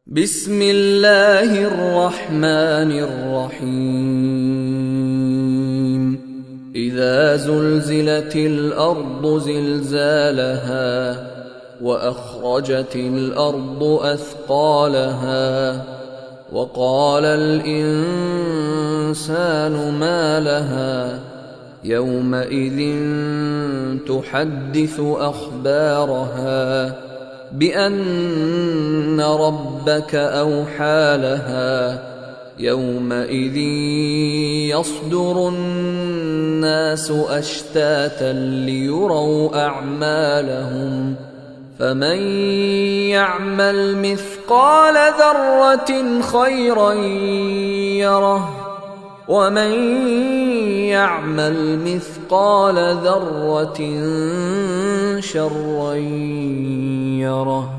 بسم الله الرحمن الرحيم إذا زلزلت الأرض زلزالها وأخرجت الأرض أثقالها وقال الإنسان ما لها يومئذ تحدث أخبارها بأن ربك أوحى لها يومئذ يصدر الناس أشتاتا ليروا أعمالهم فمن يعمل مثقال ذرة خيرا يره ومن يعمل مثقال ذرة شرا يره.